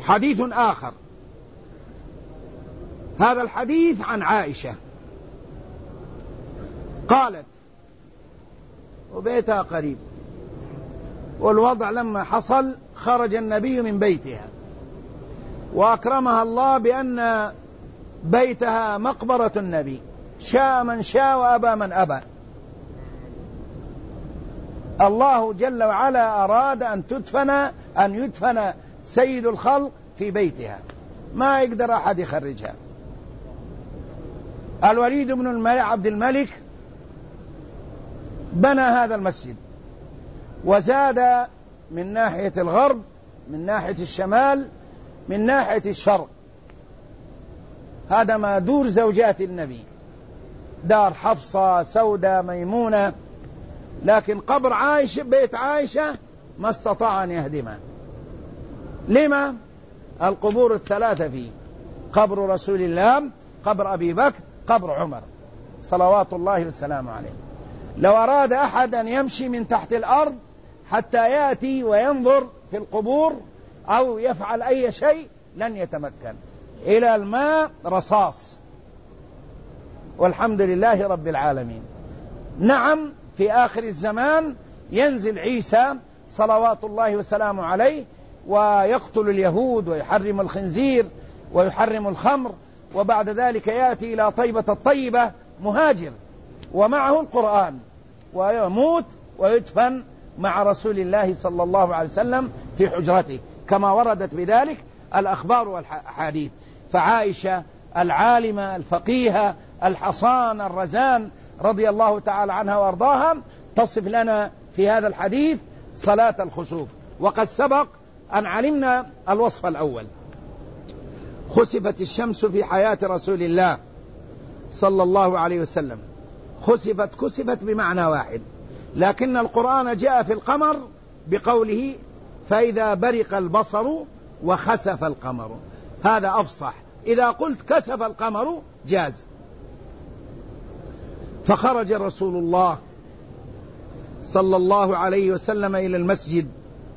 حديث آخر، هذا الحديث عن عائشة قالت وبيتها قريب، والوضع لما حصل خرج النبي من بيتها وأكرمها الله بأن بيتها مقبرة النبي، شاء من شاء وأبى من أبى. الله جل وعلا أراد أن يدفن سيد الخلق في بيتها، ما يقدر أحد يخرجها. الوليد بن عبد الملك بنى هذا المسجد وزاد من ناحية الغرب، من ناحية الشمال، من ناحية الشرق. هذا ما دور زوجات النبي، دار حفصة، سودة، ميمونة. لكن قبر عائشة، بيت عائشة، ما استطاع أن يهدمه. لما؟ القبور الثلاثة فيه: قبر رسول الله، قبر أبي بكر، قبر عمر صلوات الله والسلام عليه. لو أراد أحد أن يمشي من تحت الأرض حتى يأتي وينظر في القبور أو يفعل أي شيء لن يتمكن. إلى الماء رصاص، والحمد لله رب العالمين. نعم، في آخر الزمان ينزل عيسى صلوات الله وسلامه عليه ويقتل اليهود ويحرم الخنزير ويحرم الخمر، وبعد ذلك يأتي إلى طيبة الطيبة مهاجر ومعه القرآن، ويموت ويدفن مع رسول الله صلى الله عليه وسلم في حجرته، كما وردت بذلك الأخبار والحديث. فعائشة العالمة الفقيهة الحصان الرزان رضي الله تعالى عنها وارضاها تصف لنا في هذا الحديث صلاة الخسوف. وقد سبق أن علمنا الوصف الأول: خسفت الشمس في حياة رسول الله صلى الله عليه وسلم. كسفت بمعنى واحد، لكن القرآن جاء في القمر بقوله: فإذا برق البصر وخسف القمر. هذا أفصح. إذا قلت كسف القمر جاز. فخرج رسول الله صلى الله عليه وسلم إلى المسجد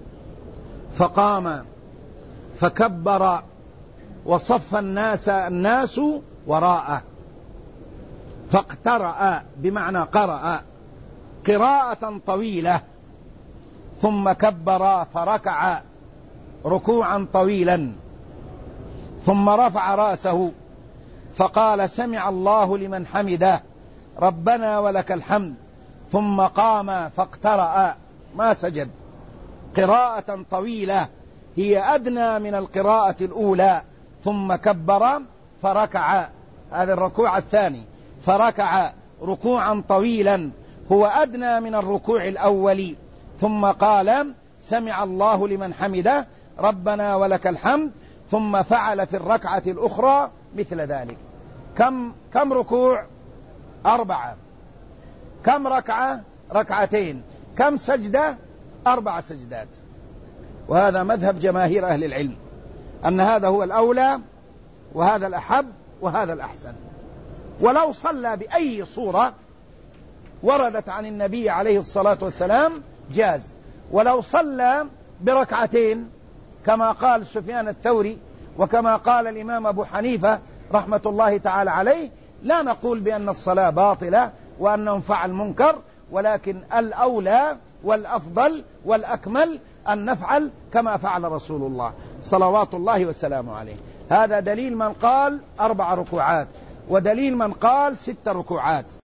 فقام فكبر وصف الناس وراءه، فاقترأ بمعنى قرأ قراءة طويلة، ثم كبر فركع ركوعا طويلا، ثم رفع رأسه فقال: سمع الله لمن حمده ربنا ولك الحمد، ثم قام فاقترأ، ما سجد. قراءة طويلة هي أدنى من القراءة الأولى. ثم كبر فركع، هذا الركوع الثاني، فركع ركوعا طويلا هو أدنى من الركوع الأول. ثم قال: سمع الله لمن حمده ربنا ولك الحمد، ثم فعل في الركعة الأخرى مثل ذلك. كم ركوع؟ 4. كم ركعة؟ 2. كم سجدة؟ 4 سجدات. وهذا مذهب جماهير أهل العلم، أن هذا هو الأولى وهذا الأحب وهذا الأحسن. ولو صلى بأي صورة وردت عن النبي عليه الصلاة والسلام جاز. ولو صلى بركعتين كما قال سفيان الثوري وكما قال الإمام أبو حنيفة رحمة الله تعالى عليه، لا نقول بأن الصلاة باطلة وأنه فعل منكر، ولكن الأولى والأفضل والأكمل أن نفعل كما فعل رسول الله صلوات الله وسلامه عليه. هذا دليل من قال 4 ركوعات، ودليل من قال 6 ركوعات.